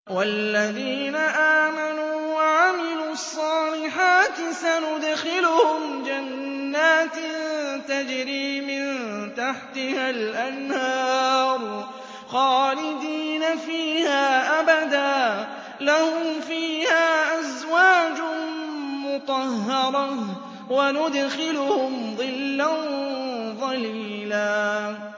وَالَّذِينَ آمَنُوا وَعَمِلُوا الصَّالِحَاتِ سَنُدْخِلُهُمْ جَنَّاتٍ تَجْرِي مِن تَحْتِهَا الْأَنْهَارُ خَالِدِينَ فِيهَا أَبَدًا ۖ لَّهُمْ فِيهَا أَزْوَاجٌ مُّطَهَّرَةٌ ۖ وَنُدْخِلُهُمْ ظِلًّا ظَلِيلًا